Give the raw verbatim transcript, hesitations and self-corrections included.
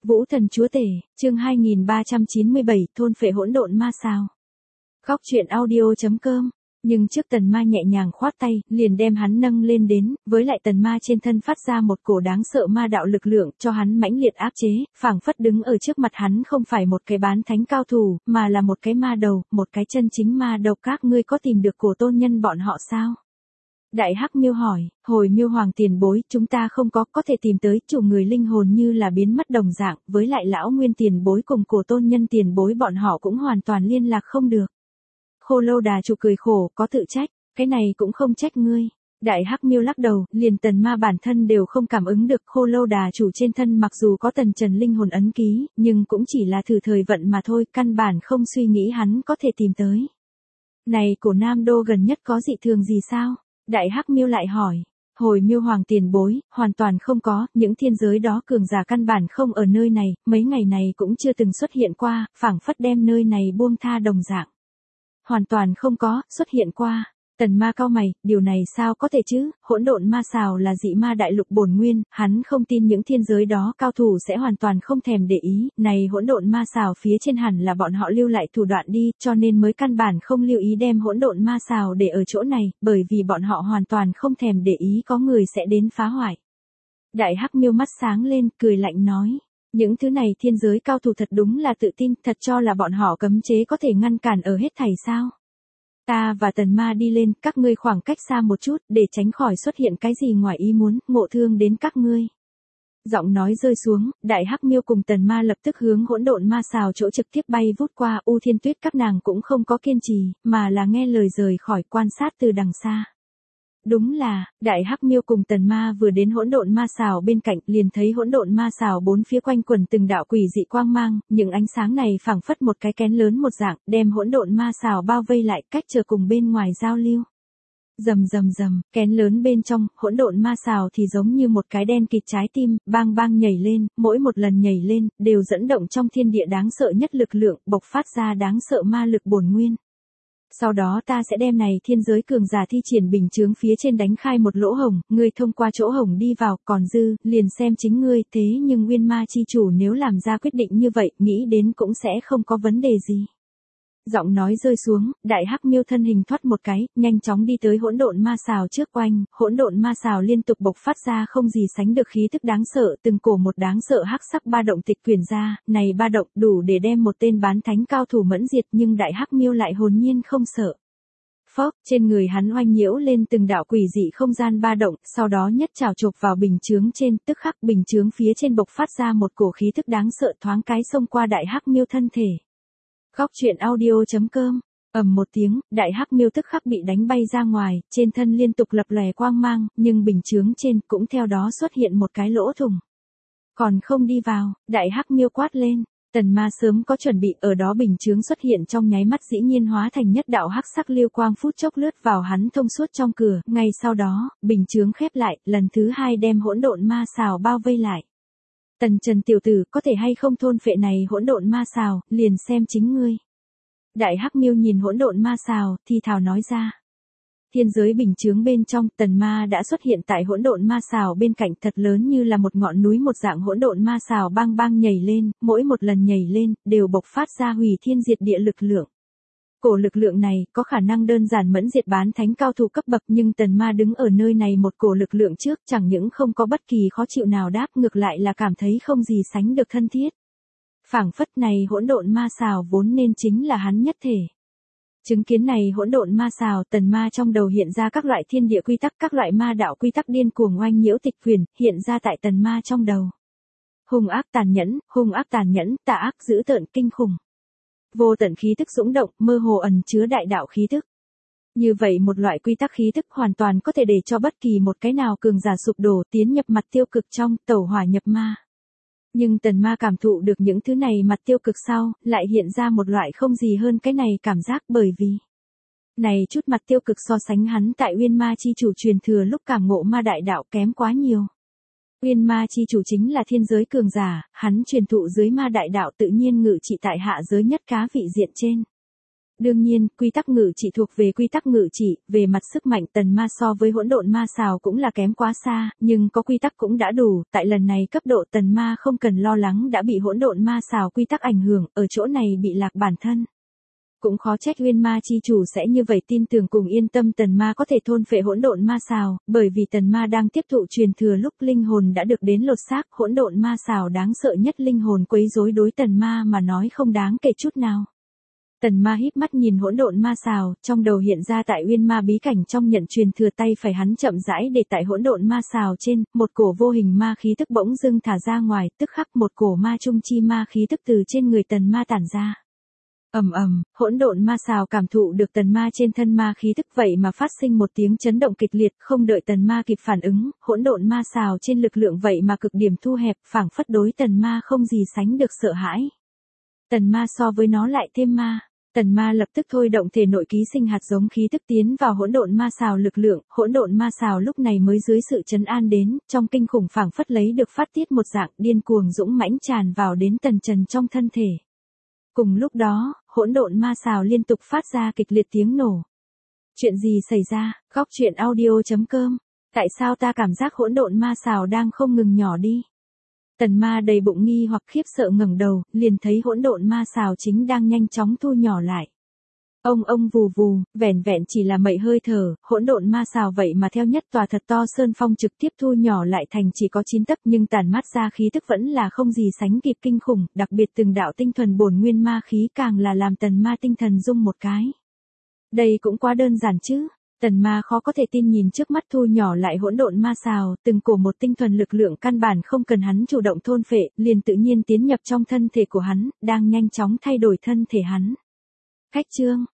Vũ thần chúa tể, chương hai nghìn ba trăm chín mươi bảy, thôn phệ hỗn độn ma sao. Khóc chuyện audio.com. Nhưng trước tần ma nhẹ nhàng khoát tay, liền đem hắn nâng lên đến, với lại tần ma trên thân phát ra một cổ đáng sợ ma đạo lực lượng, cho hắn mãnh liệt áp chế, phảng phất đứng ở trước mặt hắn không phải một cái bán thánh cao thủ, mà là một cái ma đầu, một cái chân chính ma độc. Các ngươi có tìm được cổ tôn nhân bọn họ sao? Đại Hắc Miêu hỏi, hồi Miêu Hoàng tiền bối, chúng ta không có, có thể tìm tới, chủ người linh hồn như là biến mất đồng dạng, với lại lão nguyên tiền bối cùng cổ tôn nhân tiền bối bọn họ cũng hoàn toàn liên lạc không được. Khô Lâu Đà chủ cười khổ, có tự trách, cái này cũng không trách ngươi. Đại Hắc Miêu lắc đầu, liền tần ma bản thân đều không cảm ứng được. Khô Lâu Đà chủ trên thân mặc dù có tần trần linh hồn ấn ký, nhưng cũng chỉ là thử thời vận mà thôi, căn bản không suy nghĩ hắn có thể tìm tới. Này cổ Nam Đô gần nhất có dị thường gì sao? Đại Hắc Miêu lại hỏi, hồi Miêu Hoàng tiền bối, hoàn toàn không có, những thiên giới đó cường giả căn bản không ở nơi này, mấy ngày này cũng chưa từng xuất hiện qua, phảng phất đem nơi này buông tha đồng dạng. Hoàn toàn không có, xuất hiện qua. Tần ma cau mày, điều này sao có thể chứ, hỗn độn ma xào là dị ma đại lục bổn nguyên, hắn không tin những thiên giới đó cao thủ sẽ hoàn toàn không thèm để ý, này hỗn độn ma xào phía trên hẳn là bọn họ lưu lại thủ đoạn đi, cho nên mới căn bản không lưu ý đem hỗn độn ma xào để ở chỗ này, bởi vì bọn họ hoàn toàn không thèm để ý có người sẽ đến phá hoại. Đại Hắc Miêu mắt sáng lên, cười lạnh nói. Những thứ này thiên giới cao thủ thật đúng là tự tin, thật cho là bọn họ cấm chế có thể ngăn cản ở hết thảy sao. Ta và tần ma đi lên, các ngươi khoảng cách xa một chút, để tránh khỏi xuất hiện cái gì ngoài ý muốn, ngộ thương đến các ngươi. Giọng nói rơi xuống, Đại Hắc Miêu cùng tần ma lập tức hướng hỗn độn ma xào chỗ trực tiếp bay vút qua. U Thiên Tuyết các nàng cũng không có kiên trì, mà là nghe lời rời khỏi, quan sát từ đằng xa. Đúng là, Đại Hắc Miêu cùng tần ma vừa đến hỗn độn ma xào bên cạnh, liền thấy hỗn độn ma xào bốn phía quanh quẩn từng đạo quỷ dị quang mang, những ánh sáng này phảng phất một cái kén lớn một dạng, đem hỗn độn ma xào bao vây lại, cách chờ cùng bên ngoài giao lưu. Rầm rầm rầm, kén lớn bên trong, hỗn độn ma xào thì giống như một cái đen kịt trái tim, bang bang nhảy lên, mỗi một lần nhảy lên, đều dẫn động trong thiên địa đáng sợ nhất lực lượng, bộc phát ra đáng sợ ma lực bổn nguyên. Sau đó ta sẽ đem này thiên giới cường giả thi triển bình chướng phía trên đánh khai một lỗ hổng, ngươi thông qua chỗ hổng đi vào, còn dư, liền xem chính ngươi, thế nhưng nguyên ma chi chủ nếu làm ra quyết định như vậy, nghĩ đến cũng sẽ không có vấn đề gì. Giọng nói rơi xuống, Đại Hắc Miêu thân hình thoát một cái, nhanh chóng đi tới hỗn độn ma xào trước oanh, hỗn độn ma xào liên tục bộc phát ra không gì sánh được khí tức đáng sợ, từng cổ một đáng sợ hắc sắc ba động tịch quyển ra, này ba động đủ để đem một tên bán thánh cao thủ mẫn diệt, nhưng Đại Hắc Miêu lại hồn nhiên không sợ. Phốc, trên người hắn oanh nhiễu lên từng đạo quỷ dị không gian ba động, sau đó nhất trảo chộp vào bình chướng trên, tức khắc bình chướng phía trên bộc phát ra một cổ khí tức đáng sợ thoáng cái xông qua Đại Hắc Miêu thân thể. Khóc chuyện audio.com. Ầm một tiếng, Đại Hắc Miêu tức khắc bị đánh bay ra ngoài, trên thân liên tục lập lòe quang mang, nhưng bình chướng trên cũng theo đó xuất hiện một cái lỗ thủng. Còn không đi vào, Đại Hắc Miêu quát lên. Tần ma sớm có chuẩn bị, ở đó bình chướng xuất hiện trong nháy mắt dĩ nhiên hóa thành nhất đạo hắc sắc lưu quang phút chốc lướt vào hắn thông suốt trong cửa, ngay sau đó, bình chướng khép lại, lần thứ hai đem hỗn độn ma xào bao vây lại. Tần Trần tiểu tử, có thể hay không thôn phệ này hỗn độn ma xào, liền xem chính ngươi. Đại Hắc Miêu nhìn hỗn độn ma xào, thì thào nói ra. Thiên giới bình chướng bên trong, tần ma đã xuất hiện tại hỗn độn ma xào bên cạnh, thật lớn như là một ngọn núi một dạng hỗn độn ma xào bang bang nhảy lên, mỗi một lần nhảy lên, đều bộc phát ra hủy thiên diệt địa lực lượng. Cổ lực lượng này có khả năng đơn giản mẫn diệt bán thánh cao thủ cấp bậc, nhưng tần ma đứng ở nơi này một cổ lực lượng trước, chẳng những không có bất kỳ khó chịu nào đáp, ngược lại là cảm thấy không gì sánh được thân thiết. Phảng phất này hỗn độn ma xào vốn nên chính là hắn nhất thể. Chứng kiến này hỗn độn ma xào, tần ma trong đầu hiện ra các loại thiên địa quy tắc, các loại ma đạo quy tắc điên cuồng oanh nhiễu tịch quyển, hiện ra tại tần ma trong đầu. Hung ác tàn nhẫn, hung ác tàn nhẫn, tà ác dữ tợn kinh khủng. Vô tận khí tức dũng động, mơ hồ ẩn chứa đại đạo khí tức. Như vậy một loại quy tắc khí tức hoàn toàn có thể để cho bất kỳ một cái nào cường giả sụp đổ, tiến nhập mặt tiêu cực trong, tẩu hỏa nhập ma. Nhưng tần ma cảm thụ được những thứ này mặt tiêu cực sau, lại hiện ra một loại không gì hơn cái này cảm giác, bởi vì này chút mặt tiêu cực so sánh hắn tại Uyên Ma chi chủ truyền thừa lúc cảm ngộ ma đại đạo kém quá nhiều. Uyên Ma chi chủ chính là thiên giới cường giả, hắn truyền thụ dưới ma đại đạo tự nhiên ngự trị tại hạ giới nhất cá vị diện trên. Đương nhiên, quy tắc ngự trị thuộc về quy tắc ngự trị, về mặt sức mạnh tần ma so với hỗn độn ma xào cũng là kém quá xa, nhưng có quy tắc cũng đã đủ, tại lần này cấp độ tần ma không cần lo lắng đã bị hỗn độn ma xào quy tắc ảnh hưởng, ở chỗ này bị lạc bản thân. Cũng khó trách Uyên Ma chi chủ sẽ như vậy tin tưởng cùng yên tâm tần ma có thể thôn phệ hỗn độn ma xào, bởi vì tần ma đang tiếp thụ truyền thừa lúc linh hồn đã được đến lột xác, hỗn độn ma xào đáng sợ nhất linh hồn quấy rối đối tần ma mà nói không đáng kể chút nào. Tần ma híp mắt nhìn hỗn độn ma xào, trong đầu hiện ra tại Uyên Ma bí cảnh trong nhận truyền thừa tay phải hắn chậm rãi để tại hỗn độn ma xào trên, một cổ vô hình ma khí tức bỗng dưng thả ra ngoài, tức khắc một cổ ma trung chi ma khí tức từ trên người tần ma tản ra. Ầm ầm, hỗn độn ma xào cảm thụ được tần ma trên thân ma khí tức vậy mà phát sinh một tiếng chấn động kịch liệt, không đợi tần ma kịp phản ứng, hỗn độn ma xào trên lực lượng vậy mà cực điểm thu hẹp, phảng phất đối tần ma không gì sánh được sợ hãi. Tần ma so với nó lại thêm ma. Tần ma lập tức thôi động thể nội ký sinh hạt giống khí tức tiến vào hỗn độn ma xào lực lượng, hỗn độn ma xào lúc này mới dưới sự trấn an đến, trong kinh khủng phảng phất lấy được phát tiết một dạng điên cuồng dũng mãnh tràn vào đến tần trần trong thân thể. Cùng lúc đó, hỗn độn ma xào liên tục phát ra kịch liệt tiếng nổ. Chuyện gì xảy ra? Góc truyện audio chấm com. Tại sao ta cảm giác hỗn độn ma xào đang không ngừng nhỏ đi? Tần ma đầy bụng nghi hoặc khiếp sợ ngẩng đầu, liền thấy hỗn độn ma xào chính đang nhanh chóng thu nhỏ lại. Ông ông vù vù, vẻn vẹn chỉ là mậy hơi thở, hỗn độn ma xào vậy mà theo nhất tòa thật to sơn phong trực tiếp thu nhỏ lại thành chỉ có chín tấc, nhưng tản mát ra khí tức vẫn là không gì sánh kịp kinh khủng, đặc biệt từng đạo tinh thuần bổn nguyên ma khí càng là làm tần ma tinh thần rung một cái. Đây cũng quá đơn giản chứ. Tần ma khó có thể tin nhìn trước mắt thu nhỏ lại hỗn độn ma xào, từng cổ một tinh thuần lực lượng căn bản không cần hắn chủ động thôn phệ, liền tự nhiên tiến nhập trong thân thể của hắn, đang nhanh chóng thay đổi thân thể hắn. Khách chương,